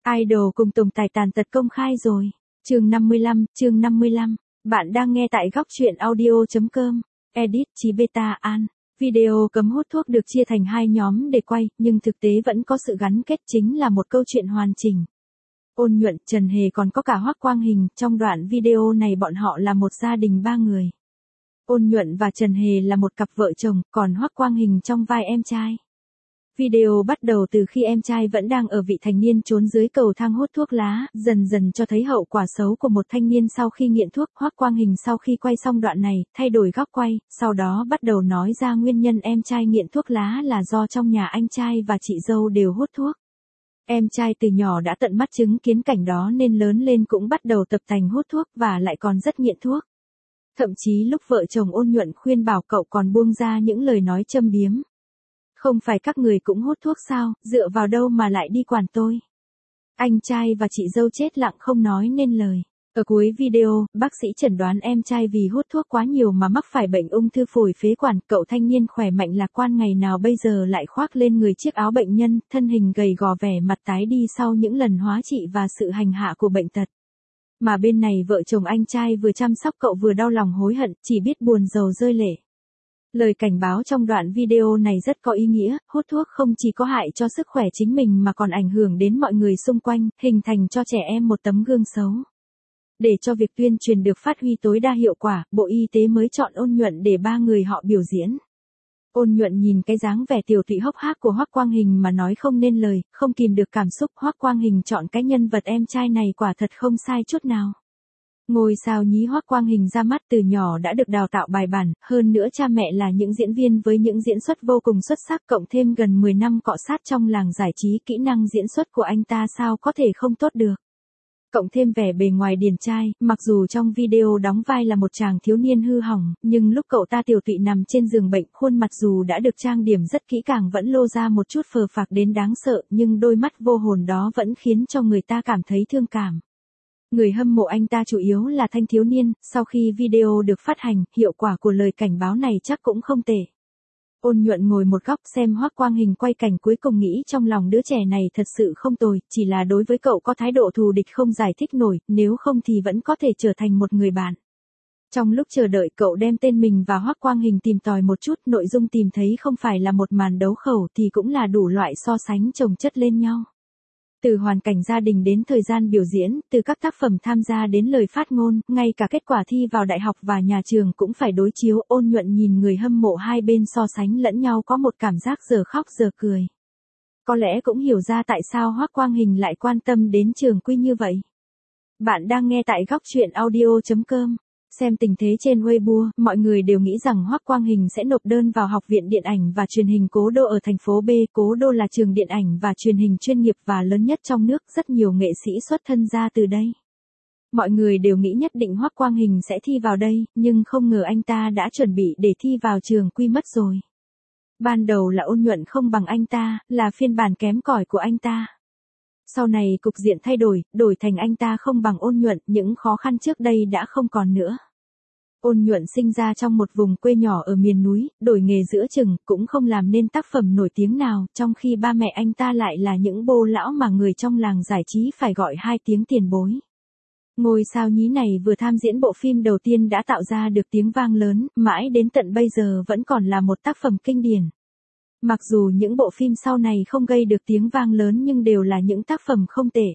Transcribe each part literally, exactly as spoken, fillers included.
Idol cùng Tùng Tài tàn tật công khai rồi. Chương năm mươi lăm, chương năm mươi lăm. Bạn đang nghe tại góc truyện audio chấm com. Edit Chí Beta An. Video cấm hút thuốc được chia thành hai nhóm để quay, nhưng thực tế vẫn có sự gắn kết, chính là một câu chuyện hoàn chỉnh. Ôn Nhuận, Trần Hề còn có cả Hoắc Quang Hình, trong đoạn video này bọn họ là một gia đình ba người. Ôn Nhuận và Trần Hề là một cặp vợ chồng, còn Hoắc Quang Hình trong vai em trai. Video bắt đầu từ khi em trai vẫn đang ở vị thành niên trốn dưới cầu thang hút thuốc lá, dần dần cho thấy hậu quả xấu của một thanh niên sau khi nghiện thuốc. Hoắc Quang Hình sau khi quay xong đoạn này, thay đổi góc quay, sau đó bắt đầu nói ra nguyên nhân em trai nghiện thuốc lá là do trong nhà anh trai và chị dâu đều hút thuốc. Em trai từ nhỏ đã tận mắt chứng kiến cảnh đó nên lớn lên cũng bắt đầu tập tành hút thuốc và lại còn rất nghiện thuốc. Thậm chí lúc vợ chồng Ôn Nhuận khuyên bảo cậu còn buông ra những lời nói châm biếm. Không phải các người cũng hút thuốc sao, dựa vào đâu mà lại đi quản tôi. Anh trai và chị dâu chết lặng không nói nên lời. Ở cuối video, bác sĩ chẩn đoán em trai vì hút thuốc quá nhiều mà mắc phải bệnh ung thư phổi phế quản. Cậu thanh niên khỏe mạnh lạc quan ngày nào bây giờ lại khoác lên người chiếc áo bệnh nhân, thân hình gầy gò, vẻ mặt tái đi sau những lần hóa trị và sự hành hạ của bệnh tật. Mà bên này vợ chồng anh trai vừa chăm sóc cậu vừa đau lòng hối hận, chỉ biết buồn rầu rơi lệ. Lời cảnh báo trong đoạn video này rất có ý nghĩa, hút thuốc không chỉ có hại cho sức khỏe chính mình mà còn ảnh hưởng đến mọi người xung quanh, hình thành cho trẻ em một tấm gương xấu. Để cho việc tuyên truyền được phát huy tối đa hiệu quả, Bộ Y tế mới chọn Ôn Nhuận để ba người họ biểu diễn. Ôn Nhuận nhìn cái dáng vẻ tiểu tụy hốc hác của Hoắc Quang Hình mà nói không nên lời, không kìm được cảm xúc. Hoắc Quang Hình chọn cái nhân vật em trai này quả thật không sai chút nào. Ngôi sao nhí Hoắc Quang Hình ra mắt từ nhỏ đã được đào tạo bài bản, hơn nữa cha mẹ là những diễn viên với những diễn xuất vô cùng xuất sắc, cộng thêm gần mười năm cọ sát trong làng giải trí, kỹ năng diễn xuất của anh ta sao có thể không tốt được. Cộng thêm vẻ bề ngoài điển trai, mặc dù trong video đóng vai là một chàng thiếu niên hư hỏng, nhưng lúc cậu ta tiểu tụy nằm trên giường bệnh, khuôn mặt dù đã được trang điểm rất kỹ càng vẫn lô ra một chút phờ phạc đến đáng sợ, nhưng đôi mắt vô hồn đó vẫn khiến cho người ta cảm thấy thương cảm. Người hâm mộ anh ta chủ yếu là thanh thiếu niên. Sau khi video được phát hành, hiệu quả của lời cảnh báo này chắc cũng không tệ. Ôn Nhuận ngồi một góc xem Hoắc Quang Hình quay cảnh cuối cùng nghĩ trong lòng đứa trẻ này thật sự không tồi, chỉ là đối với cậu có thái độ thù địch không giải thích nổi, nếu không thì vẫn có thể trở thành một người bạn. Trong lúc chờ đợi cậu đem tên mình và Hoắc Quang Hình tìm tòi một chút, nội dung tìm thấy không phải là một màn đấu khẩu thì cũng là đủ loại so sánh chồng chất lên nhau. Từ hoàn cảnh gia đình đến thời gian biểu diễn, từ các tác phẩm tham gia đến lời phát ngôn, ngay cả kết quả thi vào đại học và nhà trường cũng phải đối chiếu. Ôn Nhuận nhìn người hâm mộ hai bên so sánh lẫn nhau có một cảm giác giờ khóc giờ cười. Có lẽ cũng hiểu ra tại sao Hoắc Quang Hình lại quan tâm đến Trường Quy như vậy. Bạn đang nghe tại góc truyện audio chấm com. Xem tình thế trên Weibo, mọi người đều nghĩ rằng Hoắc Quang Hình sẽ nộp đơn vào Học viện Điện ảnh và Truyền hình Cố Đô ở thành phố B. Cố Đô là trường điện ảnh và truyền hình chuyên nghiệp và lớn nhất trong nước, rất nhiều nghệ sĩ xuất thân ra từ đây. Mọi người đều nghĩ nhất định Hoắc Quang Hình sẽ thi vào đây, nhưng không ngờ anh ta đã chuẩn bị để thi vào Trường Quy mất rồi. Ban đầu là Ôn Nhuận không bằng anh ta, là phiên bản kém cỏi của anh ta. Sau này cục diện thay đổi, đổi thành anh ta không bằng Ôn Nhuận, những khó khăn trước đây đã không còn nữa. Ôn Nhuận sinh ra trong một vùng quê nhỏ ở miền núi, đổi nghề giữa chừng, cũng không làm nên tác phẩm nổi tiếng nào, trong khi ba mẹ anh ta lại là những bô lão mà người trong làng giải trí phải gọi hai tiếng tiền bối. Ngôi sao nhí này vừa tham diễn bộ phim đầu tiên đã tạo ra được tiếng vang lớn, mãi đến tận bây giờ vẫn còn là một tác phẩm kinh điển. Mặc dù những bộ phim sau này không gây được tiếng vang lớn nhưng đều là những tác phẩm không tệ.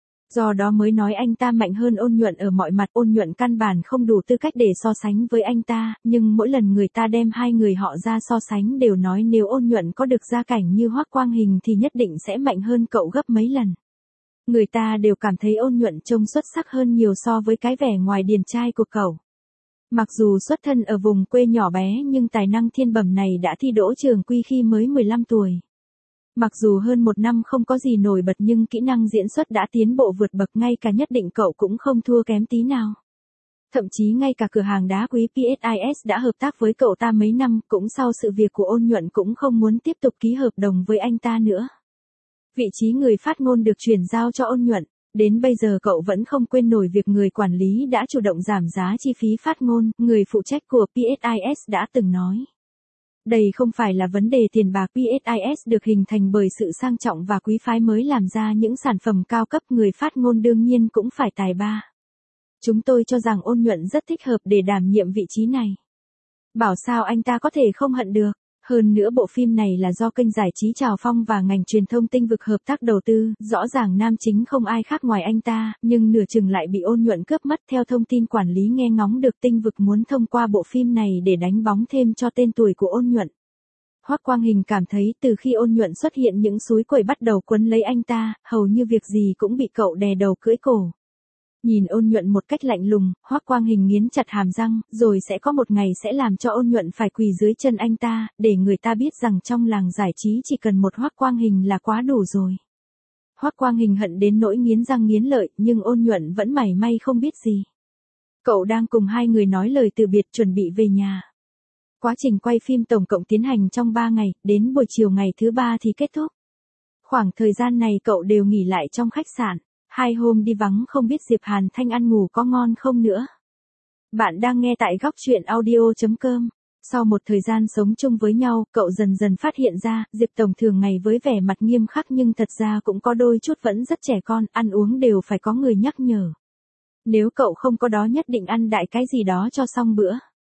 Do đó mới nói anh ta mạnh hơn Ôn Nhuận ở mọi mặt. Ôn Nhuận căn bản không đủ tư cách để so sánh với anh ta, nhưng mỗi lần người ta đem hai người họ ra so sánh đều nói nếu Ôn Nhuận có được gia cảnh như Hoắc Quang Hình thì nhất định sẽ mạnh hơn cậu gấp mấy lần. Người ta đều cảm thấy Ôn Nhuận trông xuất sắc hơn nhiều so với cái vẻ ngoài điển trai của cậu. Mặc dù xuất thân ở vùng quê nhỏ bé nhưng tài năng thiên bẩm này đã thi đỗ Trường Quy khi mới mười lăm tuổi. Mặc dù hơn một năm không có gì nổi bật nhưng kỹ năng diễn xuất đã tiến bộ vượt bậc, ngay cả nhất định cậu cũng không thua kém tí nào. Thậm chí ngay cả cửa hàng đá quý pê ét i ét đã hợp tác với cậu ta mấy năm, cũng sau sự việc của Ôn Nhuận cũng không muốn tiếp tục ký hợp đồng với anh ta nữa. Vị trí người phát ngôn được chuyển giao cho Ôn Nhuận. Đến bây giờ cậu vẫn không quên nổi việc người quản lý đã chủ động giảm giá chi phí phát ngôn, người phụ trách của pê ét i ét đã từng nói. Đây không phải là vấn đề tiền bạc, pê ét i ét được hình thành bởi sự sang trọng và quý phái mới làm ra những sản phẩm cao cấp, người phát ngôn đương nhiên cũng phải tài ba. Chúng tôi cho rằng Ôn Nhuận rất thích hợp để đảm nhiệm vị trí này. Bảo sao anh ta có thể không hận được. Hơn nữa bộ phim này là do kênh giải trí Trào Phong và ngành truyền thông Tinh Vực hợp tác đầu tư, rõ ràng nam chính không ai khác ngoài anh ta, nhưng nửa chừng lại bị Ôn Nhuận cướp mất. Theo thông tin quản lý nghe ngóng được, Tinh Vực muốn thông qua bộ phim này để đánh bóng thêm cho tên tuổi của Ôn Nhuận. Hoắc Quang Hình cảm thấy từ khi Ôn Nhuận xuất hiện, những xúi quẩy bắt đầu quấn lấy anh ta, hầu như việc gì cũng bị cậu đè đầu cưỡi cổ. Nhìn Ôn Nhuận một cách lạnh lùng, Hoắc Quang Hình nghiến chặt hàm răng, rồi sẽ có một ngày sẽ làm cho Ôn Nhuận phải quỳ dưới chân anh ta, để người ta biết rằng trong làng giải trí chỉ cần một Hoắc Quang Hình là quá đủ rồi. Hoắc Quang Hình hận đến nỗi nghiến răng nghiến lợi, nhưng Ôn Nhuận vẫn mảy may không biết gì. Cậu đang cùng hai người nói lời từ biệt, chuẩn bị về nhà. Quá trình quay phim tổng cộng tiến hành trong ba ngày, đến buổi chiều ngày thứ ba thì kết thúc. Khoảng thời gian này cậu đều nghỉ lại trong khách sạn. Hai hôm đi vắng không biết Diệp Hàn Thanh ăn ngủ có ngon không nữa. Bạn đang nghe tại góc truyện audio chấm com. Sau một thời gian sống chung với nhau, cậu dần dần phát hiện ra, Diệp Tổng thường ngày với vẻ mặt nghiêm khắc nhưng thật ra cũng có đôi chút vẫn rất trẻ con, ăn uống đều phải có người nhắc nhở. Nếu cậu không có đó nhất định ăn đại cái gì đó cho xong bữa.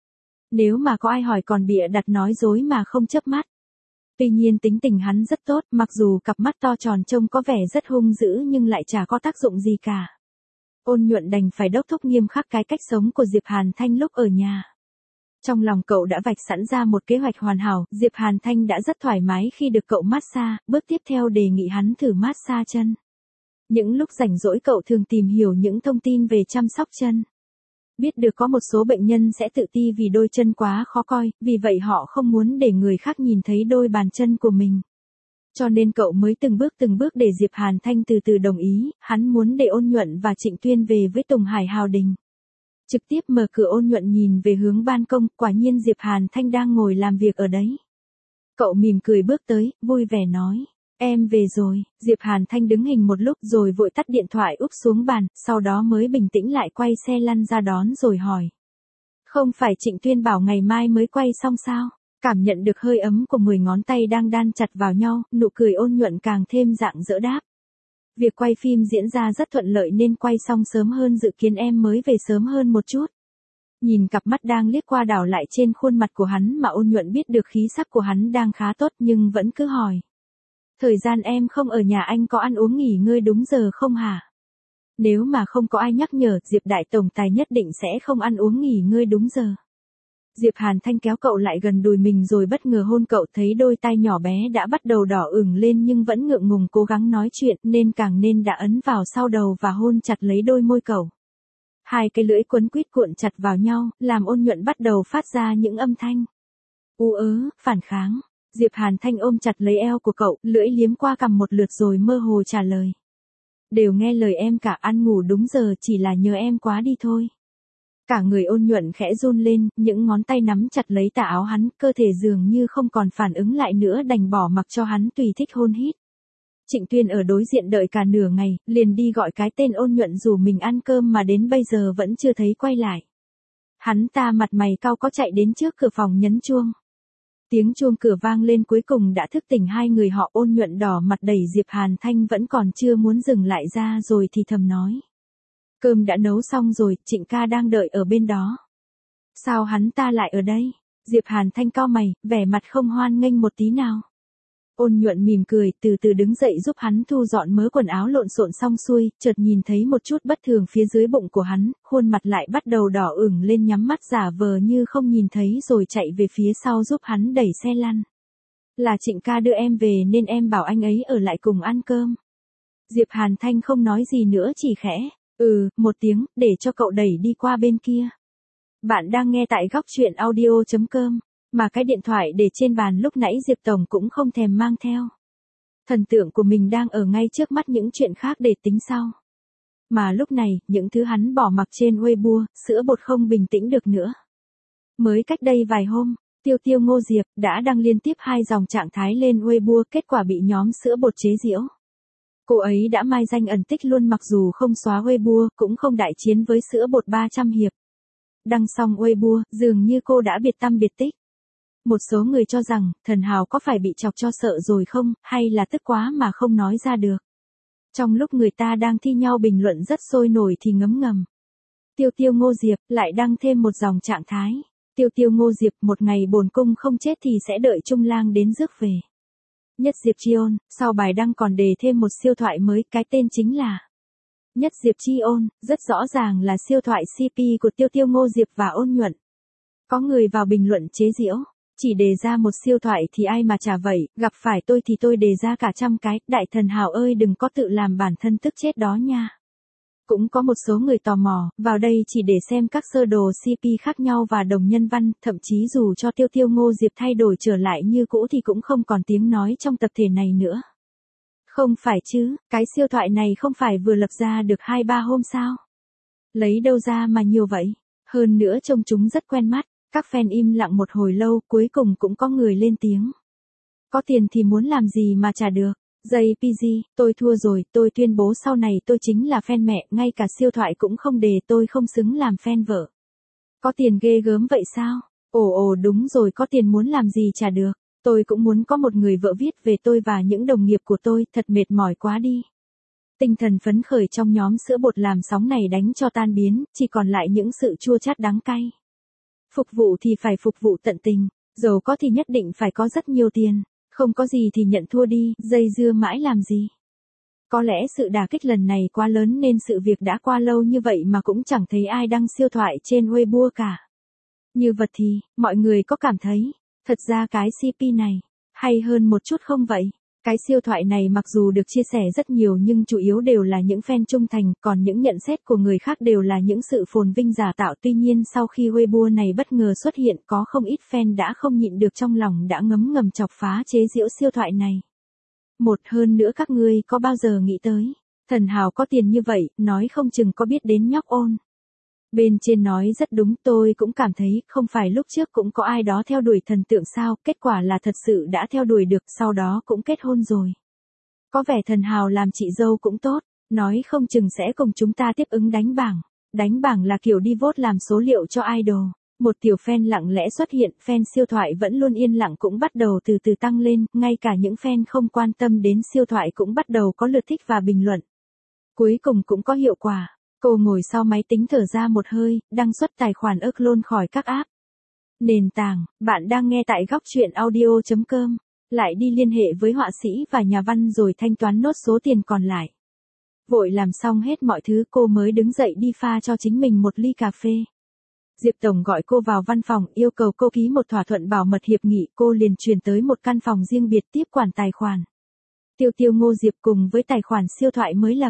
Nếu mà có ai hỏi còn bịa đặt nói dối mà không chớp mắt. Tuy nhiên tính tình hắn rất tốt, mặc dù cặp mắt to tròn trông có vẻ rất hung dữ nhưng lại chả có tác dụng gì cả. Ôn Nhuận đành phải đốc thúc nghiêm khắc cái cách sống của Diệp Hàn Thanh lúc ở nhà. Trong lòng cậu đã vạch sẵn ra một kế hoạch hoàn hảo, Diệp Hàn Thanh đã rất thoải mái khi được cậu massage, bước tiếp theo đề nghị hắn thử massage chân. Những lúc rảnh rỗi cậu thường tìm hiểu những thông tin về chăm sóc chân. Biết được có một số bệnh nhân sẽ tự ti vì đôi chân quá khó coi, vì vậy họ không muốn để người khác nhìn thấy đôi bàn chân của mình. Cho nên cậu mới từng bước từng bước để Diệp Hàn Thanh từ từ đồng ý, hắn muốn để Ôn Nhuận và Trịnh Tuyên về với Tùng Hải Hào Đình. Trực tiếp mở cửa, Ôn Nhuận nhìn về hướng ban công, quả nhiên Diệp Hàn Thanh đang ngồi làm việc ở đấy. Cậu mỉm cười bước tới, vui vẻ nói. Em về rồi. Diệp Hàn Thanh đứng hình một lúc rồi vội tắt điện thoại úp xuống bàn, sau đó mới bình tĩnh lại quay xe lăn ra đón rồi hỏi. Không phải Trịnh Tuyên bảo ngày mai mới quay xong sao? Cảm nhận được hơi ấm của mười ngón tay đang đan chặt vào nhau, nụ cười Ôn Nhuận càng thêm rạng rỡ đáp. Việc quay phim diễn ra rất thuận lợi nên quay xong sớm hơn dự kiến, em mới về sớm hơn một chút. Nhìn cặp mắt đang liếc qua đảo lại trên khuôn mặt của hắn mà Ôn Nhuận biết được khí sắc của hắn đang khá tốt nhưng vẫn cứ hỏi. Thời gian em không ở nhà anh có ăn uống nghỉ ngơi đúng giờ không hả? Nếu mà không có ai nhắc nhở, Diệp Đại Tổng Tài nhất định sẽ không ăn uống nghỉ ngơi đúng giờ. Diệp Hàn Thanh kéo cậu lại gần đùi mình rồi bất ngờ hôn cậu, thấy đôi tai nhỏ bé đã bắt đầu đỏ ửng lên nhưng vẫn ngượng ngùng cố gắng nói chuyện nên càng nên đã ấn vào sau đầu và hôn chặt lấy đôi môi cậu. Hai cái lưỡi quấn quýt cuộn chặt vào nhau, làm Ôn Nhuận bắt đầu phát ra những âm thanh. U ớ, phản kháng. Diệp Hàn Thanh ôm chặt lấy eo của cậu, lưỡi liếm qua cằm một lượt rồi mơ hồ trả lời. Đều nghe lời em cả, ăn ngủ đúng giờ, chỉ là nhớ em quá đi thôi. Cả người Ôn Nhuận khẽ run lên, những ngón tay nắm chặt lấy tà áo hắn, cơ thể dường như không còn phản ứng lại nữa, đành bỏ mặc cho hắn tùy thích hôn hít. Trịnh Tuyên ở đối diện đợi cả nửa ngày, liền đi gọi cái tên Ôn Nhuận rủ mình ăn cơm mà đến bây giờ vẫn chưa thấy quay lại. Hắn ta mặt mày cau có chạy đến trước cửa phòng nhấn chuông. Tiếng chuông cửa vang lên cuối cùng đã thức tỉnh hai người họ. Ôn Nhuận đỏ mặt đẩy Diệp Hàn Thanh vẫn còn chưa muốn dừng lại ra rồi thì thầm nói. Cơm đã nấu xong rồi, Trịnh ca đang đợi ở bên đó. Sao hắn ta lại ở đây? Diệp Hàn Thanh cau mày, vẻ mặt không hoan nghênh một tí nào. Ôn Nhuận mỉm cười, từ từ đứng dậy giúp hắn thu dọn mớ quần áo lộn xộn xong xuôi, chợt nhìn thấy một chút bất thường phía dưới bụng của hắn, khuôn mặt lại bắt đầu đỏ ửng lên, nhắm mắt giả vờ như không nhìn thấy rồi chạy về phía sau giúp hắn đẩy xe lăn. Là Trịnh ca đưa em về nên em bảo anh ấy ở lại cùng ăn cơm. Diệp Hàn Thanh không nói gì nữa, chỉ khẽ, ừ, một tiếng, để cho cậu đẩy đi qua bên kia. Bạn đang nghe tại góc truyện audio chấm com. Mà cái điện thoại để trên bàn lúc nãy Diệp Tổng cũng không thèm mang theo. Thần tượng của mình đang ở ngay trước mắt, những chuyện khác để tính sau. Mà lúc này, những thứ hắn bỏ mặc trên Weibo, sữa bột không bình tĩnh được nữa. Mới cách đây vài hôm, Tiêu Tiêu Ngô Diệp đã đăng liên tiếp hai dòng trạng thái lên Weibo, kết quả bị nhóm sữa bột chế giễu. Cô ấy đã mai danh ẩn tích luôn, mặc dù không xóa Weibo, cũng không đại chiến với sữa bột ba trăm hiệp. Đăng xong Weibo, dường như cô đã biệt tăm biệt tích. Một số người cho rằng, thần hào có phải bị chọc cho sợ rồi không, hay là tức quá mà không nói ra được. Trong lúc người ta đang thi nhau bình luận rất sôi nổi thì ngấm ngầm. Tiêu Tiêu Ngô Diệp lại đăng thêm một dòng trạng thái. Tiêu Tiêu Ngô Diệp một ngày bổn cung không chết thì sẽ đợi Trung Lang đến rước về. Nhất Diệp Chi Ôn, sau bài đăng còn đề thêm một siêu thoại mới, cái tên chính là Nhất Diệp Chi Ôn, rất rõ ràng là siêu thoại xê pê của Tiêu Tiêu Ngô Diệp và Ôn Nhuận. Có người vào bình luận chế giễu, chỉ đề ra một siêu thoại thì ai mà chả vậy, gặp phải tôi thì tôi đề ra cả trăm cái, đại thần hào ơi đừng có tự làm bản thân tức chết đó nha. Cũng có một số người tò mò, vào đây chỉ để xem các sơ đồ xê pê khác nhau và đồng nhân văn, thậm chí dù cho Tiêu Tiêu Ngô Diệp thay đổi trở lại như cũ thì cũng không còn tiếng nói trong tập thể này nữa. Không phải chứ, cái siêu thoại này không phải vừa lập ra được hai ba hôm sao? Lấy đâu ra mà nhiều vậy? Hơn nữa trông chúng rất quen mắt, các fan im lặng một hồi lâu, cuối cùng cũng có người lên tiếng. Có tiền thì muốn làm gì mà trả được? jay pê giê, tôi thua rồi, tôi tuyên bố sau này tôi chính là fan mẹ, ngay cả siêu thoại cũng không đề, tôi không xứng làm fan vợ. Có tiền ghê gớm vậy sao? Ồ ồ đúng rồi, có tiền muốn làm gì trả được? Tôi cũng muốn có một người vợ viết về tôi và những đồng nghiệp của tôi, thật mệt mỏi quá đi. Tinh thần phấn khởi trong nhóm sữa bột làm sóng này đánh cho tan biến, chỉ còn lại những sự chua chát đắng cay. Phục vụ thì phải phục vụ tận tình, giàu có thì nhất định phải có rất nhiều tiền, không có gì thì nhận thua đi, dây dưa mãi làm gì. Có lẽ sự đả kích lần này quá lớn nên sự việc đã qua lâu như vậy mà cũng chẳng thấy ai đăng siêu thoại trên Weibo cả. Như vật thì, mọi người có cảm thấy, thật ra cái xê pê này, hay hơn một chút không vậy? Cái siêu thoại này mặc dù được chia sẻ rất nhiều nhưng chủ yếu đều là những fan trung thành, còn những nhận xét của người khác đều là những sự phồn vinh giả tạo. Tuy nhiên sau khi Weibo này bất ngờ xuất hiện, có không ít fan đã không nhịn được trong lòng đã ngấm ngầm chọc phá chế giễu siêu thoại này. Một hơn nữa các ngươi có bao giờ nghĩ tới, thần hào có tiền như vậy, nói không chừng có biết đến nhóc Ôn. Bên trên nói rất đúng, tôi cũng cảm thấy, không phải lúc trước cũng có ai đó theo đuổi thần tượng sao, kết quả là thật sự đã theo đuổi được, sau đó cũng kết hôn rồi. Có vẻ thần hào làm chị dâu cũng tốt, nói không chừng sẽ cùng chúng ta tiếp ứng đánh bảng. Đánh bảng là kiểu đi vote làm số liệu cho idol. Một tiểu fan lặng lẽ xuất hiện, fan siêu thoại vẫn luôn yên lặng cũng bắt đầu từ từ tăng lên, ngay cả những fan không quan tâm đến siêu thoại cũng bắt đầu có lượt thích và bình luận. Cuối cùng cũng có hiệu quả. Cô ngồi sau máy tính thở ra một hơi, đăng xuất tài khoản ức luôn khỏi các app. Nền tảng, bạn đang nghe tại góc truyện audio chấm com. Lại đi liên hệ với họa sĩ và nhà văn rồi thanh toán nốt số tiền còn lại. Vội làm xong hết mọi thứ cô mới đứng dậy đi pha cho chính mình một ly cà phê. Diệp Tổng gọi cô vào văn phòng yêu cầu cô ký một thỏa thuận bảo mật hiệp nghị, cô liền chuyển tới một căn phòng riêng biệt tiếp quản tài khoản. Tiêu Tiêu Ngô Diệp cùng với tài khoản siêu thoại mới lập.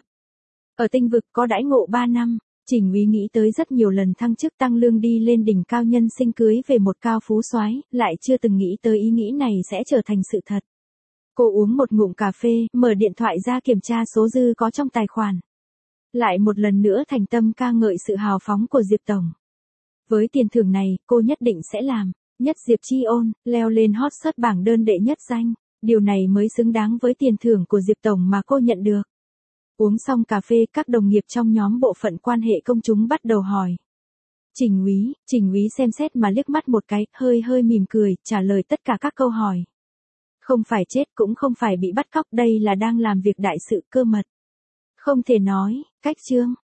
Ở tinh vực có đãi ngộ ba năm, Trình Úy nghĩ tới rất nhiều lần thăng chức tăng lương đi lên đỉnh cao nhân sinh cưới về một cao phú soái, lại chưa từng nghĩ tới ý nghĩ này sẽ trở thành sự thật. Cô uống một ngụm cà phê, mở điện thoại ra kiểm tra số dư có trong tài khoản. Lại một lần nữa thành tâm ca ngợi sự hào phóng của Diệp Tổng. Với tiền thưởng này, cô nhất định sẽ làm Nhất Diệp Chi Ôn, leo lên hot search bảng đơn đệ nhất danh. Điều này mới xứng đáng với tiền thưởng của Diệp Tổng mà cô nhận được. Uống xong cà phê, các đồng nghiệp trong nhóm bộ phận quan hệ công chúng bắt đầu hỏi. Trình Úy, Trình Úy xem xét mà liếc mắt một cái, hơi hơi mỉm cười, trả lời tất cả các câu hỏi. Không phải chết cũng không phải bị bắt cóc, đây là đang làm việc đại sự cơ mật. Không thể nói, cách chương.